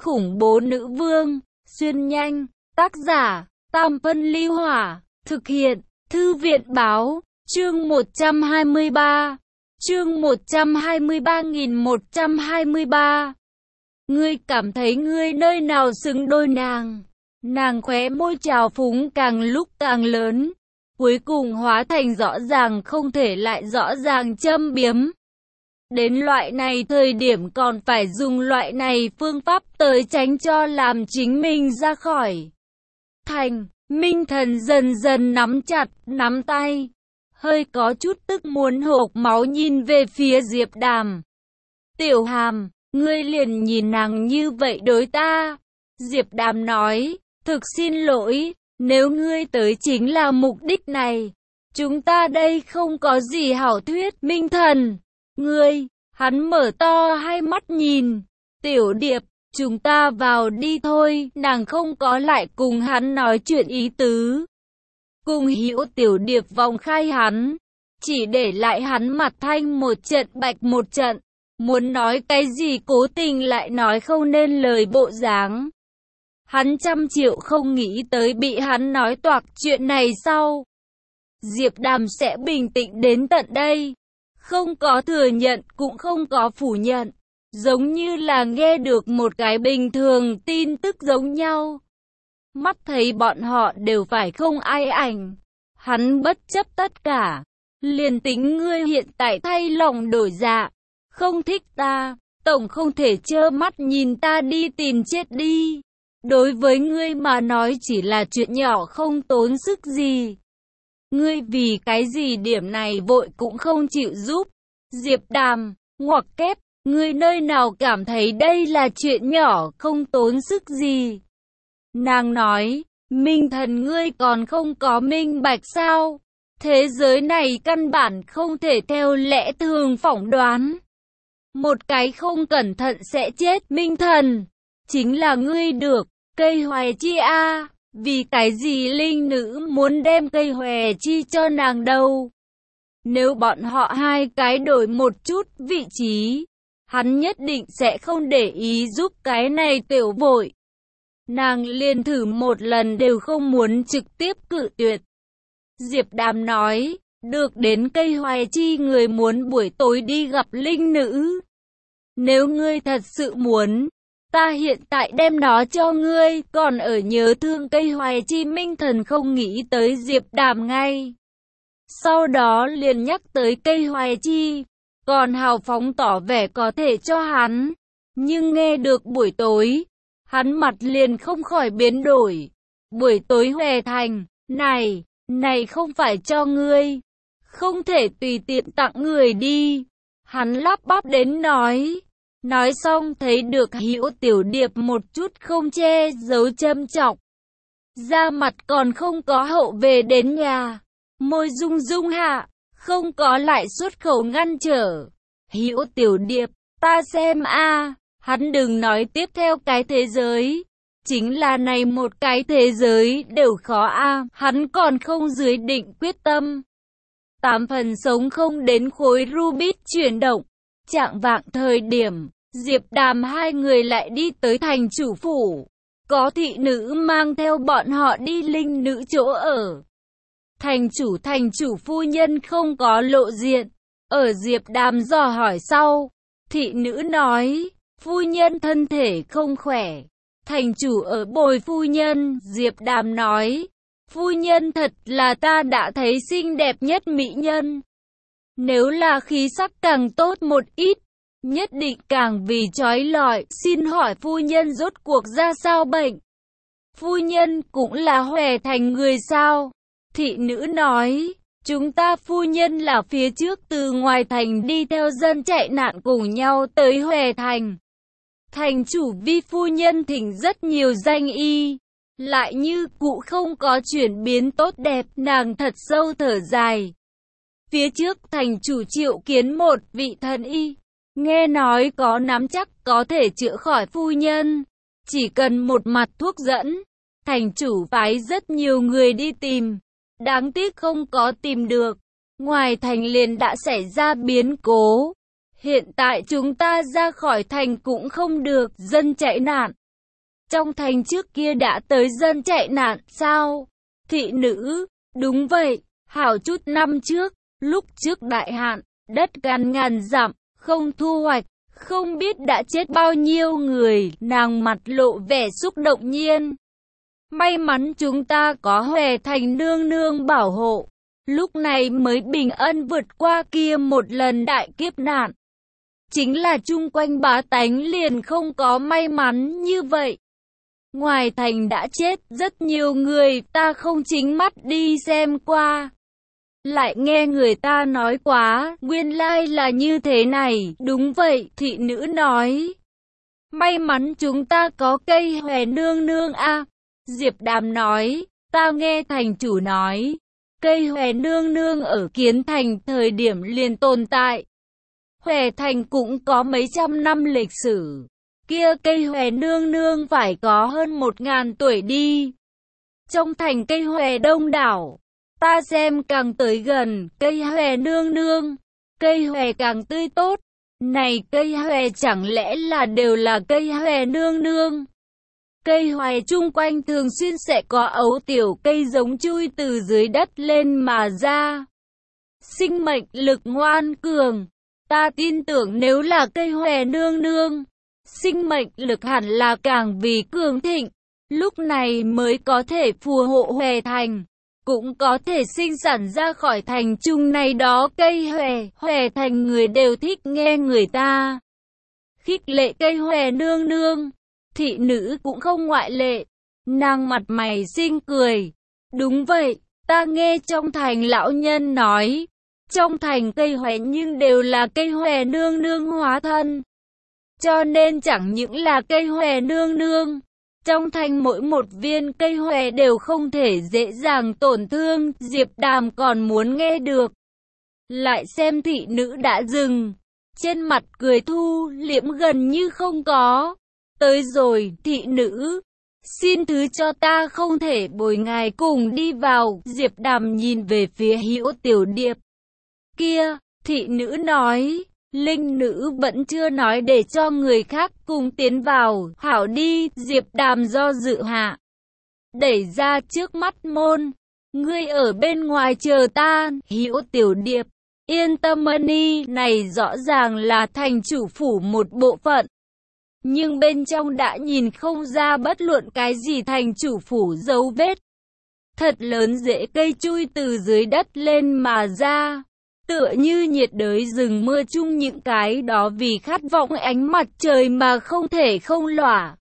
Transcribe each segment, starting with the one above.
khủng bố nữ vương, xuyên nhanh, tác giả, Tam Phân Ly Hỏa, thực hiện, Thư viện Báo, chương 123, chương 123.123. Ngươi cảm thấy ngươi nơi nào xứng đôi nàng? Nàng khóe môi trào phúng càng lúc càng lớn, cuối cùng hóa thành rõ ràng không thể lại rõ ràng châm biếm. Đến loại này thời điểm còn phải dùng loại này phương pháp tới tránh cho làm chính mình ra khỏi thành. Minh Thần dần dần nắm chặt nắm tay, hơi có chút tức muốn hộc máu nhìn về phía Diệp Đàm. Tiểu Hàm, ngươi liền nhìn nàng như vậy đối ta. Diệp Đàm nói, thực xin lỗi, nếu ngươi tới chính là mục đích này, chúng ta đây không có gì hảo thuyết. Minh Thần, ngươi, hắn mở to hai mắt nhìn, Tiểu Điệp, chúng ta vào đi thôi. Nàng không có lại cùng hắn nói chuyện ý tứ. Cùng Hữu Tiểu Điệp vòng khai hắn, chỉ để lại hắn mặt thanh một trận bạch một trận, muốn nói cái gì cố tình lại nói không nên lời bộ dáng. Hắn trăm triệu không nghĩ tới bị hắn nói toạc chuyện này sau, Diệp Đàm sẽ bình tĩnh đến tận đây, không có thừa nhận cũng không có phủ nhận, giống như là nghe được một cái bình thường tin tức giống nhau. Mắt thấy bọn họ đều phải không ai ảnh, hắn bất chấp tất cả, liền tính ngươi hiện tại thay lòng đổi dạ, không thích ta, tổng không thể trơ mắt nhìn ta đi tìm chết đi. Đối với ngươi mà nói chỉ là chuyện nhỏ không tốn sức gì. Ngươi vì cái gì điểm này vội cũng không chịu giúp. Diệp Đàm, ngoặc kép, ngươi nơi nào cảm thấy đây là chuyện nhỏ không tốn sức gì? Nàng nói, Minh Thần ngươi còn không có minh bạch sao? Thế giới này căn bản không thể theo lẽ thường phỏng đoán. Một cái không cẩn thận sẽ chết. Minh Thần, chính là ngươi được. Cây hoè chi a, vì cái gì linh nữ muốn đem cây hoè chi cho nàng đâu? Nếu bọn họ hai cái đổi một chút vị trí, hắn nhất định sẽ không để ý giúp cái này tiểu vội. Nàng liền thử một lần đều không muốn trực tiếp cự tuyệt. Diệp Đàm nói, được đến cây hoè chi người muốn buổi tối đi gặp linh nữ. Nếu ngươi thật sự muốn, ta hiện tại đem nó cho ngươi, còn ở nhớ thương cây hoè chi. Minh Thần không nghĩ tới Diệp Đàm ngay. Sau đó liền nhắc tới cây hoè chi, còn hào phóng tỏ vẻ có thể cho hắn. Nhưng nghe được buổi tối, hắn mặt liền không khỏi biến đổi. Buổi tối hoè thành, này không phải cho ngươi, không thể tùy tiện tặng người đi. Hắn lắp bắp đến nói. Nói xong thấy được Hữu Tiểu Điệp một chút không che giấu châm chọc, da mặt còn không có hậu về đến nhà, môi rung rung hạ, không có lại xuất khẩu ngăn trở. Hữu Tiểu Điệp, ta xem a, hắn đừng nói tiếp theo cái thế giới, chính là này một cái thế giới đều khó a, hắn còn không dưới định quyết tâm. 8 phần sống không đến khối Rubik chuyển động. Chạng vạng thời điểm, Diệp Đàm hai người lại đi tới thành chủ phủ. Có thị nữ mang theo bọn họ đi linh nữ chỗ ở. Thành chủ phu nhân không có lộ diện. Ở Diệp Đàm dò hỏi sau, thị nữ nói, phu nhân thân thể không khỏe. Thành chủ ở bồi phu nhân. Diệp Đàm nói, phu nhân thật là ta đã thấy xinh đẹp nhất mỹ nhân. Nếu là khí sắc càng tốt một ít, nhất định càng vì chói lọi. Xin hỏi phu nhân rốt cuộc ra sao bệnh? Phu nhân cũng là hoè thành người sao? Thị nữ nói, chúng ta phu nhân là phía trước từ ngoài thành đi theo dân chạy nạn cùng nhau tới hoè thành. Thành chủ vi phu nhân thỉnh rất nhiều danh y, lại như cụ không có chuyển biến tốt đẹp. Nàng thật sâu thở dài. Phía trước thành chủ triệu kiến một vị thần y, nghe nói có nắm chắc có thể chữa khỏi phu nhân, chỉ cần một mặt thuốc dẫn. Thành chủ phái rất nhiều người đi tìm, đáng tiếc không có tìm được. Ngoài thành liền đã xảy ra biến cố. Hiện tại chúng ta ra khỏi thành cũng không được, dân chạy nạn, Trong thành trước kia đã tới dân chạy nạn sao? Thị nữ, đúng vậy, hảo chút năm trước, lúc trước đại hạn, đất cằn ngàn dặm, không thu hoạch, không biết đã chết bao nhiêu người, nàng mặt lộ vẻ xúc động nhiên. May mắn chúng ta có Hòe Thành nương nương bảo hộ, lúc này mới bình an vượt qua kia một lần đại kiếp nạn. Chính là chung quanh bá tánh liền không có may mắn như vậy. Ngoài thành đã chết rất nhiều người, ta không chính mắt đi xem qua. Lại nghe người ta nói quá, nguyên lai là như thế này. Đúng vậy, thị nữ nói. May mắn chúng ta có cây Hòe nương nương a. Diệp Đàm nói, ta nghe thành chủ nói, cây Hòe nương nương ở Kiến Thành thời điểm liền tồn tại. Hòe Thành cũng có mấy trăm năm lịch sử. Kia cây Hòe nương nương phải có hơn 1000 tuổi đi. Trong thành cây Hòe đông đảo, ta xem càng tới gần cây Hòe nương nương, cây Hòe càng tươi tốt. Này cây Hòe chẳng lẽ là đều là cây Hòe nương nương? Cây Hòe chung quanh thường xuyên sẽ có ấu tiểu cây giống chui từ dưới đất lên mà ra. Sinh mệnh lực ngoan cường, ta tin tưởng nếu là cây Hòe nương nương, sinh mệnh lực hẳn là càng vì cường thịnh, lúc này mới có thể phù hộ Hòe Thành, cũng có thể sinh sản ra khỏi thành trung này đó cây Hòe Thành người đều thích nghe người ta khích lệ cây Hòe nương nương. Thị nữ cũng không ngoại lệ, nàng mặt mày xinh cười. Đúng vậy, ta nghe trong thành lão nhân nói, trong thành cây Hòe nhưng đều là cây Hòe nương nương hóa thân. Cho nên chẳng những là cây Hòe nương nương, trong thành mỗi một viên cây Hòe đều không thể dễ dàng tổn thương. Diệp Đàm còn muốn nghe được. Lại xem thị nữ đã dừng, trên mặt cười thu liễm gần như không có. Tới rồi, thị nữ, xin thứ cho ta không thể bồi ngài cùng đi vào. Diệp Đàm nhìn về phía Hữu Tiểu Điệp. Kia, thị nữ nói, linh nữ vẫn chưa nói để cho người khác cùng tiến vào. Hảo đi, Diệp Đàm do dự hạ, đẩy ra trước mắt môn. Ngươi ở bên ngoài chờ ta. Hữu Tiểu Điệp, yên tâm đi, này rõ ràng là thành chủ phủ một bộ phận. Nhưng bên trong đã nhìn không ra bất luận cái gì thành chủ phủ dấu vết. Thật lớn rễ cây chui từ dưới đất lên mà ra, tựa như nhiệt đới rừng mưa chung những cái đó vì khát vọng ánh mặt trời mà không thể không lỏa.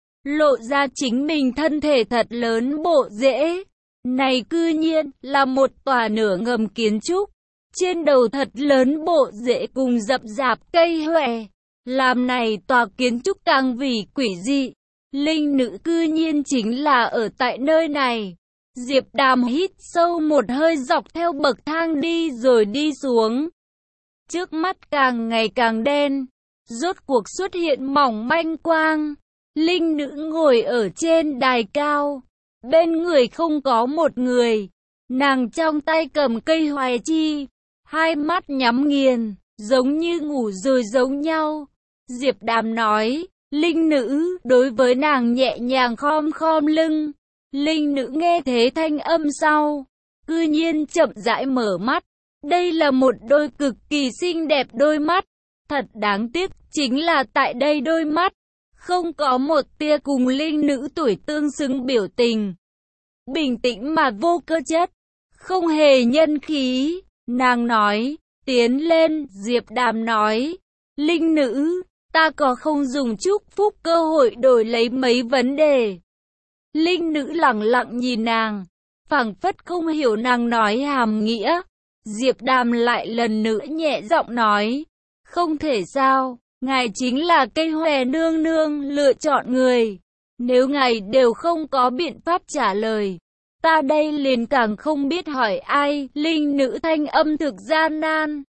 Lộ ra chính mình thân thể thật lớn bộ rễ. Này cư nhiên là một tòa nửa ngầm kiến trúc. Trên đầu thật lớn bộ rễ cùng rậm rạp cây Hòe, làm này tòa kiến trúc càng vì quỷ dị. Linh nữ cư nhiên chính là ở tại nơi này. Diệp Đàm hít sâu một hơi dọc theo bậc thang đi rồi đi xuống. Trước mắt càng ngày càng đen, rốt cuộc xuất hiện mỏng manh quang. Linh nữ ngồi ở trên đài cao, bên người không có một người. Nàng trong tay cầm cây Hoài chi, hai mắt nhắm nghiền, giống như ngủ rồi giống nhau. Diệp Đàm nói, linh nữ, đối với nàng nhẹ nhàng khom khom lưng. Linh nữ nghe thế thanh âm sau, cư nhiên chậm rãi mở mắt. Đây là một đôi cực kỳ xinh đẹp đôi mắt. Thật đáng tiếc, chính là tại đây đôi mắt, không có một tia cùng linh nữ tuổi tương xứng biểu tình. Bình tĩnh mà vô cơ chất, không hề nhân khí. Nàng nói, tiến lên. Diệp Đàm nói, linh nữ, ta có không dùng chúc phúc cơ hội đổi lấy mấy vấn đề. Linh nữ lẳng lặng nhìn nàng, phảng phất không hiểu nàng nói hàm nghĩa. Diệp Đàm lại lần nữa nhẹ giọng nói, không thể sao, ngài chính là cây Hòe nương nương lựa chọn người. Nếu ngài đều không có biện pháp trả lời, ta đây liền càng không biết hỏi ai. Linh nữ thanh âm thực gian nan.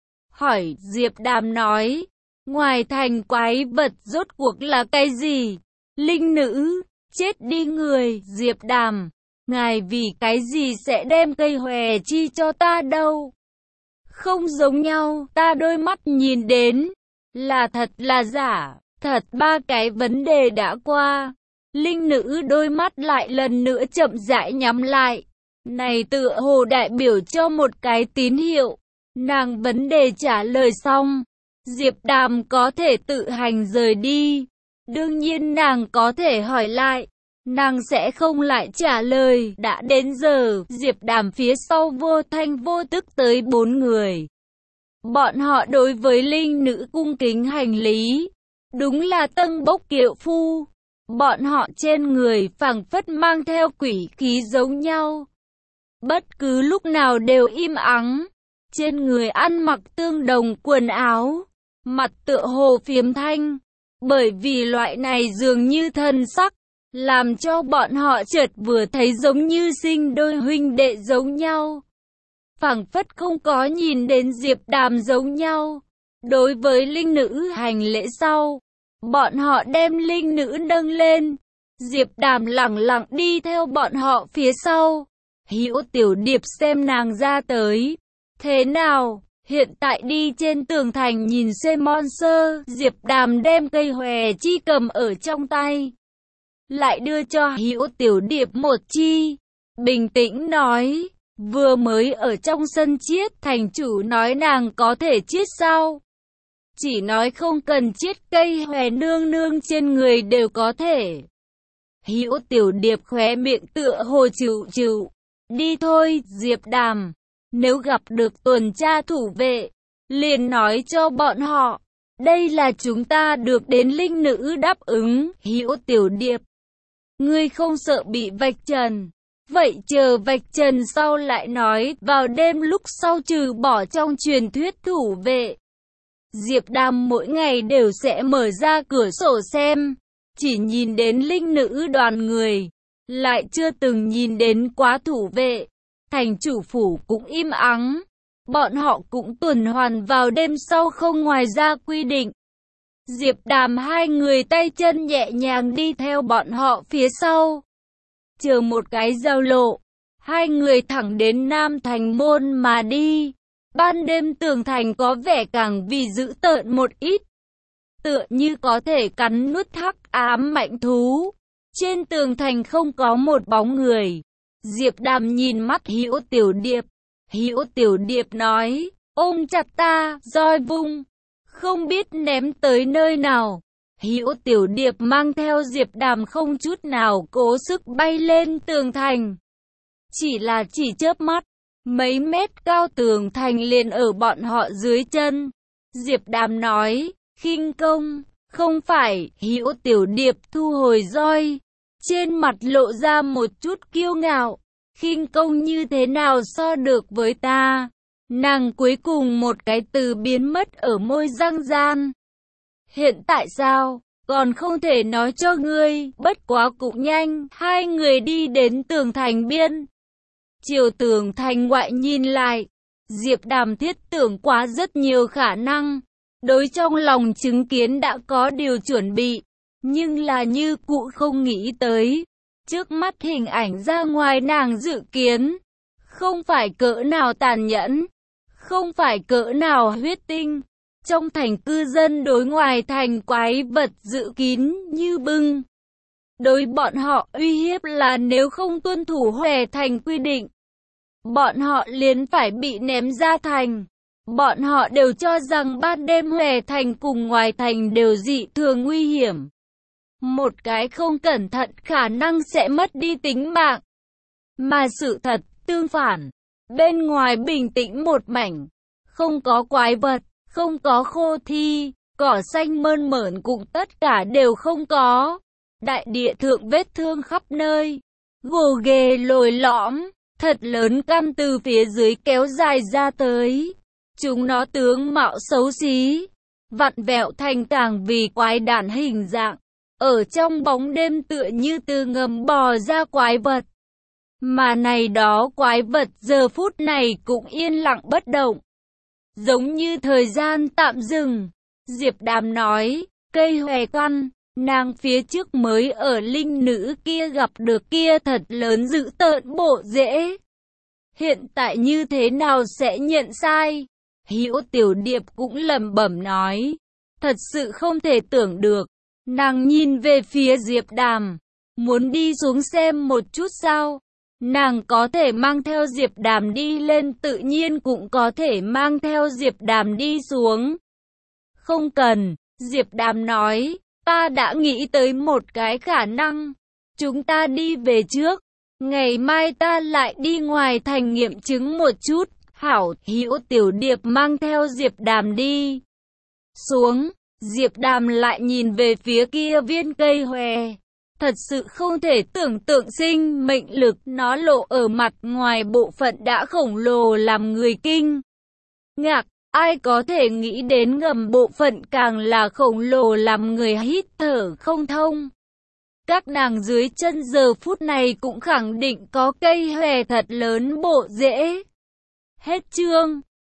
Hỏi. Diệp Đàm nói, ngoài thành quái vật rốt cuộc là cái gì? Linh nữ, chết đi người. Diệp Đàm, ngài vì cái gì sẽ đem cây Hòe chi cho ta đâu? Không giống nhau, ta đôi mắt nhìn đến, là thật là giả, thật. Ba cái vấn đề đã qua, Linh nữ đôi mắt lại lần nữa chậm rãi nhắm lại. Này tựa hồ đại biểu cho một cái tín hiệu. Nàng vấn đề trả lời xong, Diệp Đàm có thể tự hành rời đi. Đương nhiên nàng có thể hỏi lại, nàng sẽ không lại trả lời. Đã đến giờ, Diệp Đàm phía sau vô thanh vô tức tới 4 người. Bọn họ đối với linh nữ cung kính hành lý. Đúng là Tân Bốc kiệu phu. Bọn họ trên người phảng phất mang theo quỷ khí giống nhau. Bất cứ lúc nào đều im ắng. Trên người ăn mặc tương đồng quần áo. Mặt tựa hồ phiếm thanh. Bởi vì loại này dường như thân sắc, làm cho bọn họ chợt vừa thấy giống như sinh đôi huynh đệ giống nhau. Phảng phất không có nhìn đến Diệp Đàm giống nhau. Đối với linh nữ hành lễ sau, bọn họ đem linh nữ nâng lên. Diệp Đàm lẳng lặng đi theo bọn họ phía sau. Hữu Tiểu Điệp xem nàng ra tới. Thế nào? Hiện tại đi trên tường thành nhìn xem monster. Diệp Đàm đem cây hòe chi cầm ở trong tay, lại đưa cho Hữu Tiểu Điệp một chi. Bình tĩnh nói, vừa mới ở trong sân chiết, thành chủ nói nàng có thể chiết sao? Chỉ nói không cần chiết cây hòe, nương nương trên người đều có thể. Hữu Tiểu Điệp khóe miệng tựa hồ chịu chịu. Đi thôi, Diệp Đàm. Nếu gặp được tuần tra thủ vệ, liền nói cho bọn họ. Đây là chúng ta được đến linh nữ đáp ứng. Hữu Tiểu Điệp, ngươi không sợ bị vạch trần? Vậy chờ vạch trần sau lại nói. Vào đêm lúc sau trừ bỏ trong truyền thuyết thủ vệ, Diệp Đàm mỗi ngày đều sẽ mở ra cửa sổ xem. Chỉ nhìn đến linh nữ đoàn người, lại chưa từng nhìn đến quá thủ vệ. Thành chủ phủ cũng im ắng. Bọn họ cũng tuần hoàn vào đêm sau không ngoài ra quy định. Diệp Đàm hai người tay chân nhẹ nhàng đi theo bọn họ phía sau. Chờ một cái giao lộ, hai người thẳng đến Nam Thành môn mà đi. Ban đêm tường thành có vẻ càng vì dữ tợn một ít. Tựa như có thể cắn nuốt hắc ám mạnh thú. Trên tường thành không có một bóng người. Diệp Đàm nhìn mắt Hữu Tiểu Điệp. Hữu Tiểu Điệp nói, ôm chặt ta, roi vung, không biết ném tới nơi nào. Hữu Tiểu Điệp mang theo Diệp Đàm không chút nào cố sức bay lên tường thành. Chỉ chớp mắt, mấy mét cao tường thành liền ở bọn họ dưới chân. Diệp Đàm nói, khinh công, không phải. Hữu Tiểu Điệp thu hồi roi, trên mặt lộ ra một chút kiêu ngạo. Khinh công như thế nào so được với ta? Nàng cuối cùng một cái từ biến mất ở môi răng gian. Hiện tại sao? Còn không thể nói cho ngươi, bất quá cũng nhanh. Hai người đi đến tường thành biên. Chiều tường thành ngoại nhìn lại, Diệp Đàm thiết tưởng quá rất nhiều khả năng. Đối trong lòng chứng kiến đã có điều chuẩn bị, nhưng là như cũ không nghĩ tới. Trước mắt hình ảnh ra ngoài nàng dự kiến, không phải cỡ nào tàn nhẫn, không phải cỡ nào huyết tinh. Trong thành cư dân đối ngoài thành quái vật dự kín như bưng. Đối bọn họ uy hiếp là nếu không tuân thủ hòe thành quy định, bọn họ liền phải bị ném ra thành. Bọn họ đều cho rằng ban đêm hòe thành cùng ngoài thành đều dị thường nguy hiểm. Một cái không cẩn thận khả năng sẽ mất đi tính mạng. Mà sự thật tương phản, bên ngoài bình tĩnh một mảnh, không có quái vật, không có khô thi, cỏ xanh mơn mởn cũng tất cả đều không có. Đại địa thượng vết thương khắp nơi, gồ ghề lồi lõm, thật lớn căn từ phía dưới kéo dài ra tới. Chúng nó tướng mạo xấu xí, vặn vẹo thành càng vì quái đản hình dạng. Ở trong bóng đêm tựa như từ ngầm bò ra quái vật. Mà này đó quái vật giờ phút này cũng yên lặng bất động. Giống như thời gian tạm dừng. Diệp Đàm nói, cây hòe căn, nàng phía trước mới ở linh nữ kia gặp được kia thật lớn dữ tợn bộ rễ. Hiện tại như thế nào sẽ nhận sai? Hữu Tiểu Điệp cũng lẩm bẩm nói, thật sự không thể tưởng được. Nàng nhìn về phía Diệp Đàm, Muốn đi xuống xem một chút sao? Nàng có thể mang theo Diệp Đàm đi lên, tự nhiên cũng có thể mang theo Diệp Đàm đi xuống. Không cần, Diệp Đàm nói, ta đã nghĩ tới một cái khả năng. Chúng ta đi về trước. Ngày mai ta lại đi ngoài thành nghiệm chứng một chút. Hảo, Hữu Tiểu Điệp mang theo Diệp Đàm đi xuống. Diệp Đàm lại nhìn về phía kia viên cây hòe. Thật sự không thể tưởng tượng sinh mệnh lực nó lộ ở mặt ngoài bộ phận đã khổng lồ làm người kinh ngạc. Ai có thể nghĩ đến ngầm bộ phận càng là khổng lồ làm người hít thở không thông. Các nàng dưới chân giờ phút này cũng khẳng định có cây hòe thật lớn bộ rễ. Hết chương.